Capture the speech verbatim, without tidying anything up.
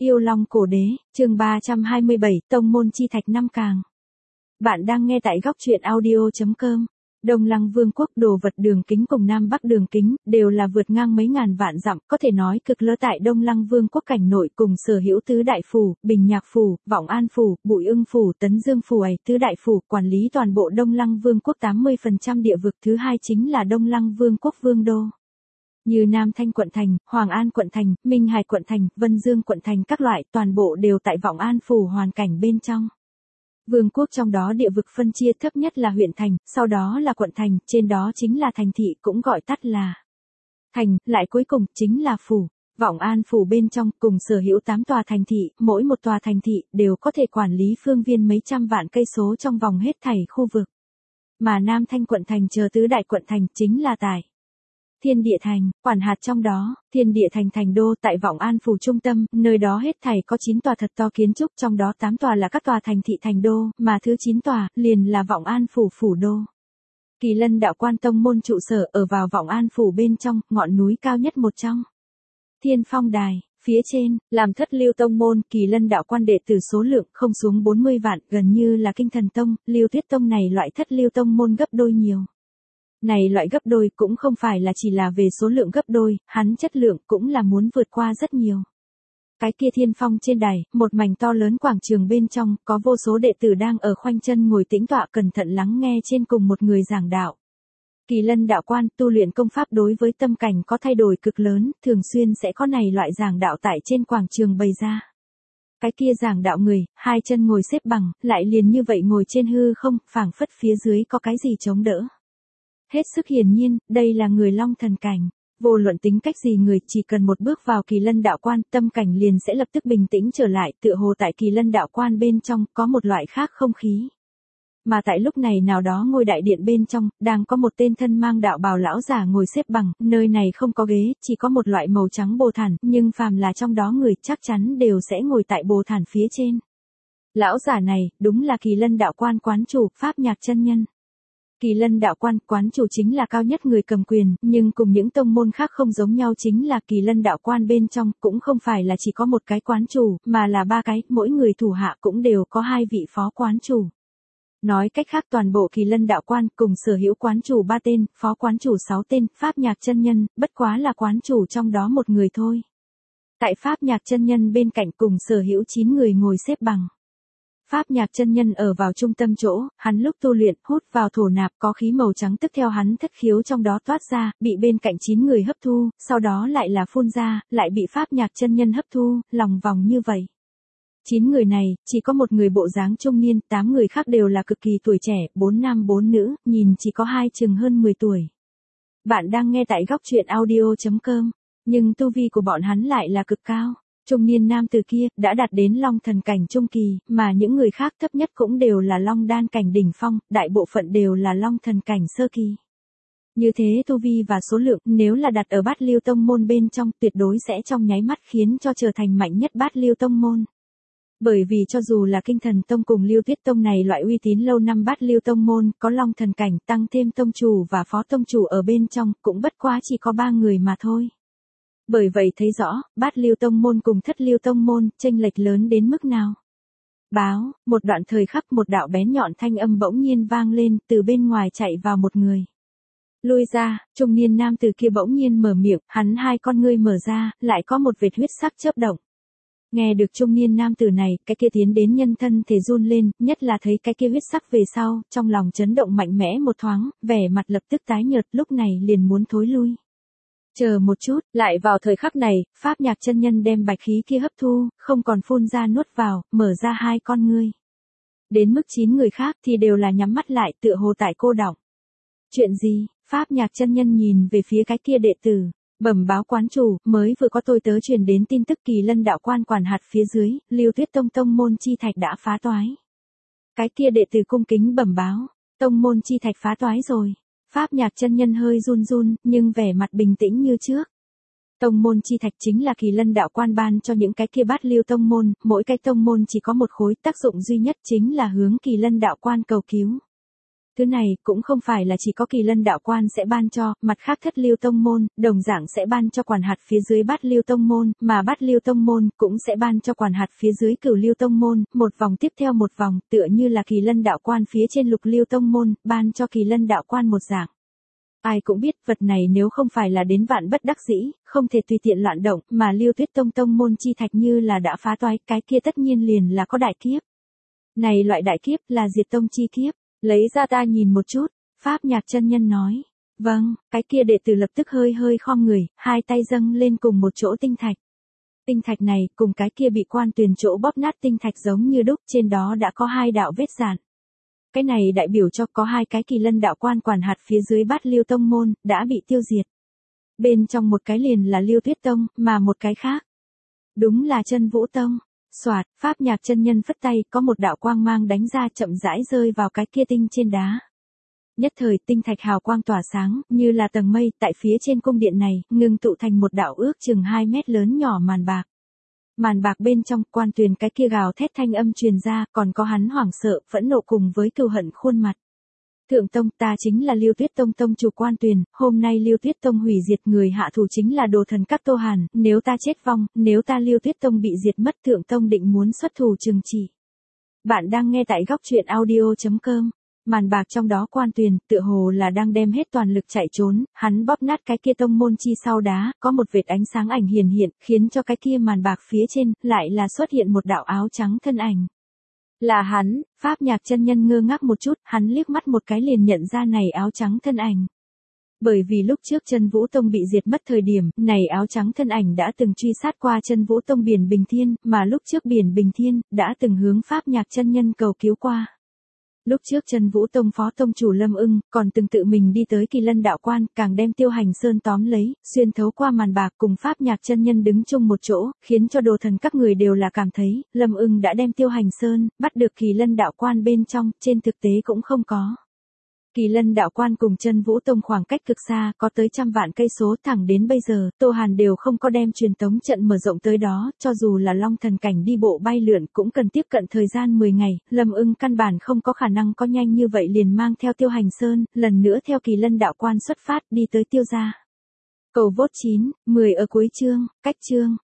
Yêu Long Cổ Đế, chương ba trăm hai mươi bảy, Tông môn chi thạch năm càng. Bạn đang nghe tại góc truyện audio.com. Đông Lăng Vương quốc đồ vật đường kính cùng Nam Bắc đường kính, đều là vượt ngang mấy ngàn vạn dặm, có thể nói cực lớn tại Đông Lăng Vương quốc cảnh nội cùng sở hữu tứ đại phủ, Bình Nhạc phủ, Vọng An phủ, Bụi Ưng phủ, Tấn Dương phủ ấy, tứ đại phủ, quản lý toàn bộ Đông Lăng Vương quốc tám mươi phần trăm địa vực. Thứ hai chính là Đông Lăng Vương quốc vương đô. Như Nam Thanh quận thành, Hoàng An quận thành, Minh Hải quận thành, Vân Dương quận thành các loại, toàn bộ đều tại Vọng An phủ hoàn cảnh bên trong. Vương quốc trong đó địa vực phân chia thấp nhất là huyện thành, sau đó là quận thành, trên đó chính là thành thị, cũng gọi tắt là thành, lại cuối cùng chính là phủ. Vọng An phủ bên trong cùng sở hữu tám tòa thành thị, mỗi một tòa thành thị đều có thể quản lý phương viên mấy trăm vạn cây số trong vòng hết thảy khu vực. Mà Nam Thanh quận thành chờ tứ đại quận thành chính là tại Thiên Địa thành, quản hạt trong đó, Thiên Địa thành thành đô tại Vọng An phủ trung tâm, nơi đó hết thảy có chín tòa thật to kiến trúc, trong đó tám tòa là các tòa thành thị thành đô, mà thứ chín tòa liền là Vọng An phủ phủ đô. Kỳ Lân đạo quan tông môn trụ sở ở vào Vọng An phủ bên trong, ngọn núi cao nhất một trong. Thiên Phong đài, phía trên, làm thất lưu tông môn, Kỳ Lân đạo quan đệ tử số lượng không xuống bốn mươi vạn, gần như là Kinh Thần tông, Lưu Tuyết tông này loại thất lưu tông môn gấp đôi nhiều. Này loại gấp đôi cũng không phải là chỉ là về số lượng gấp đôi, hắn chất lượng cũng là muốn vượt qua rất nhiều. Cái kia Thiên Phong trên đài, một mảnh to lớn quảng trường bên trong, có vô số đệ tử đang ở khoanh chân ngồi tĩnh tọa cẩn thận lắng nghe trên cùng một người giảng đạo. Kỳ Lân đạo quan tu luyện công pháp đối với tâm cảnh có thay đổi cực lớn, thường xuyên sẽ có này loại giảng đạo tại trên quảng trường bày ra. Cái kia giảng đạo người, hai chân ngồi xếp bằng, lại liền như vậy ngồi trên hư không, phảng phất phía dưới có cái gì chống đỡ. Hết sức hiển nhiên, đây là người long thần cảnh. Vô luận tính cách gì người, chỉ cần một bước vào Kỳ Lân đạo quan, tâm cảnh liền sẽ lập tức bình tĩnh trở lại, tựa hồ tại Kỳ Lân đạo quan bên trong, có một loại khác không khí. Mà tại lúc này nào đó ngôi đại điện bên trong, đang có một tên thân mang đạo bào lão giả ngồi xếp bằng, nơi này không có ghế, chỉ có một loại màu trắng bồ thản, nhưng phàm là trong đó người chắc chắn đều sẽ ngồi tại bồ thản phía trên. Lão giả này, đúng là Kỳ Lân đạo quan quán chủ, Pháp Nhạc chân nhân. Kỳ Lân đạo quan quán chủ chính là cao nhất người cầm quyền, nhưng cùng những tông môn khác không giống nhau chính là Kỳ Lân đạo quan bên trong cũng không phải là chỉ có một cái quán chủ, mà là ba cái, mỗi người thủ hạ cũng đều có hai vị phó quán chủ. Nói cách khác toàn bộ Kỳ Lân đạo quan cùng sở hữu quán chủ ba tên, phó quán chủ sáu tên, Pháp Nhạc chân nhân, bất quá là quán chủ trong đó một người thôi. Tại Pháp Nhạc chân nhân bên cạnh cùng sở hữu chín người ngồi xếp bằng. Pháp Nhạc chân nhân ở vào trung tâm chỗ, hắn lúc tu luyện, hút vào thổ nạp có khí màu trắng tức theo hắn thất khiếu trong đó toát ra, bị bên cạnh chín người hấp thu, sau đó lại là phun ra, lại bị Pháp Nhạc chân nhân hấp thu, lòng vòng như vậy. Chín người này, chỉ có một người bộ dáng trung niên, tám người khác đều là cực kỳ tuổi trẻ, bốn nam bốn nữ, nhìn chỉ có hai chừng hơn mười tuổi. Bạn đang nghe tại góc truyện audio.com, nhưng tu vi của bọn hắn lại là cực cao. Trung niên nam từ kia, đã đạt đến long thần cảnh trung kỳ, mà những người khác thấp nhất cũng đều là long đan cảnh đỉnh phong, đại bộ phận đều là long thần cảnh sơ kỳ. Như thế tu vi và số lượng, nếu là đặt ở bát lưu tông môn bên trong, tuyệt đối sẽ trong nháy mắt khiến cho trở thành mạnh nhất bát lưu tông môn. Bởi vì cho dù là Kinh Thần tông cùng Lưu Tuyết tông này loại uy tín lâu năm bát lưu tông môn, có long thần cảnh tăng thêm tông chủ và phó tông chủ ở bên trong, cũng bất quá chỉ có ba người mà thôi. Bởi vậy thấy rõ, bát lưu tông môn cùng thất lưu tông môn, chênh lệch lớn đến mức nào. Báo, một đoạn thời khắc một đạo bén nhọn thanh âm bỗng nhiên vang lên, từ bên ngoài chạy vào một người. Lui ra, trung niên nam từ kia bỗng nhiên mở miệng, hắn hai con ngươi mở ra, lại có một vệt huyết sắc chớp động. Nghe được trung niên nam tử này, cái kia tiến đến nhân thân thể run lên, nhất là thấy cái kia huyết sắc về sau, trong lòng chấn động mạnh mẽ một thoáng, vẻ mặt lập tức tái nhợt, lúc này liền muốn thối lui. Chờ một chút, lại vào thời khắc này, Pháp Nhạc chân nhân đem bạch khí kia hấp thu, không còn phun ra nuốt vào, mở ra hai con ngươi. Đến mức chín người khác thì đều là nhắm mắt lại, tựa hồ tại cô đọng. Chuyện gì? Pháp Nhạc chân nhân nhìn về phía cái kia đệ tử, bẩm báo quán chủ, mới vừa có tôi tớ truyền đến tin tức Kỳ Lân đạo quan quản hạt phía dưới, Lưu Tuyết tông tông môn chi thạch đã phá toái. Cái kia đệ tử cung kính bẩm báo, tông môn chi thạch phá toái rồi. Pháp Nhạc chân nhân hơi run run, nhưng vẻ mặt bình tĩnh như trước. Tông môn chi thạch chính là Kỳ Lân đạo quan ban cho những cái kia bát lưu tông môn, mỗi cái tông môn chỉ có một khối, tác dụng duy nhất chính là hướng Kỳ Lân đạo quan cầu cứu. Thứ này cũng không phải là chỉ có Kỳ Lân đạo quan sẽ ban cho, mặt khác thất lưu tông môn, đồng dạng sẽ ban cho quản hạt phía dưới bát lưu tông môn, mà bát lưu tông môn cũng sẽ ban cho quản hạt phía dưới cửu lưu tông môn, một vòng tiếp theo một vòng, tựa như là Kỳ Lân đạo quan phía trên lục lưu tông môn, ban cho Kỳ Lân đạo quan một dạng. Ai cũng biết vật này nếu không phải là đến vạn bất đắc dĩ, không thể tùy tiện loạn động, mà Lưu Tuyết Tông tông môn chi thạch như là đã phá toái, cái kia tất nhiên liền là có đại kiếp. Này loại đại kiếp là diệt tông chi kiếp, lấy ra ta nhìn một chút, Pháp Nhạc chân nhân nói. Vâng, cái kia đệ tử lập tức hơi hơi khom người, hai tay dâng lên cùng một chỗ tinh thạch. Tinh thạch này cùng cái kia bị quan tuyền chỗ bóp nát tinh thạch giống như đúc, trên đó đã có hai đạo vết rạn. Cái này đại biểu cho có hai cái Kỳ Lân đạo quan quản hạt phía dưới bát lưu tông môn, đã bị tiêu diệt. Bên trong một cái liền là Lưu Tuyết Tông, mà một cái khác. Đúng là Chân Vũ Tông. Soạt, Pháp Nhạc chân nhân phất tay, có một đạo quang mang đánh ra chậm rãi rơi vào cái kia tinh trên đá. Nhất thời tinh thạch hào quang tỏa sáng, như là tầng mây, tại phía trên cung điện này, ngưng tụ thành một đạo ước chừng hai mét lớn nhỏ màn bạc. Màn bạc bên trong, quan tuyền cái kia gào thét thanh âm truyền ra, còn có hắn hoảng sợ, phẫn nộ cùng với cừu hận khuôn mặt. Thượng Tông, ta chính là Lưu Tuyết Tông tông chủ quan tuyền, hôm nay Lưu Tuyết Tông hủy diệt, người hạ thủ chính là đồ thần các Tô Hàn, nếu ta chết vong, nếu ta Lưu Tuyết Tông bị diệt mất, Thượng Tông định muốn xuất thủ trừng trị. Bạn đang nghe tại góc truyện audio chấm com. Màn bạc trong đó quan tuyền, tựa hồ là đang đem hết toàn lực chạy trốn, hắn bóp nát cái kia tông môn chi sau đá, có một vệt ánh sáng ảnh hiển hiện, khiến cho cái kia màn bạc phía trên, lại là xuất hiện một đạo áo trắng thân ảnh. Là hắn, Pháp Nhạc chân nhân ngơ ngác một chút, hắn liếc mắt một cái liền nhận ra này áo trắng thân ảnh. Bởi vì lúc trước Chân Vũ Tông bị diệt mất thời điểm, này áo trắng thân ảnh đã từng truy sát qua Chân Vũ Tông Biển Bình Thiên, mà lúc trước Biển Bình Thiên, đã từng hướng Pháp Nhạc chân nhân cầu cứu qua. Lúc trước Chân Vũ Tông phó tông chủ Lâm Ưng, còn từng tự mình đi tới Kỳ Lân đạo quan, càng đem Tiêu Hành Sơn tóm lấy, xuyên thấu qua màn bạc cùng Pháp Nhạc chân nhân đứng chung một chỗ, khiến cho đồ thần các người đều là cảm thấy, Lâm Ưng đã đem Tiêu Hành Sơn, bắt được Kỳ Lân đạo quan bên trong, trên thực tế cũng không có. Kỳ Lân đạo quan cùng Chân Vũ Tông khoảng cách cực xa, có tới trăm vạn cây số, thẳng đến bây giờ, Tô Hàn đều không có đem truyền tống trận mở rộng tới đó, cho dù là Long Thần cảnh đi bộ bay lượn cũng cần tiếp cận thời gian mười ngày, Lâm Ưng căn bản không có khả năng có nhanh như vậy liền mang theo Tiêu Hành Sơn, lần nữa theo Kỳ Lân đạo quan xuất phát đi tới Tiêu gia. Cầu vốt chín, mười ở cuối chương, cách chương.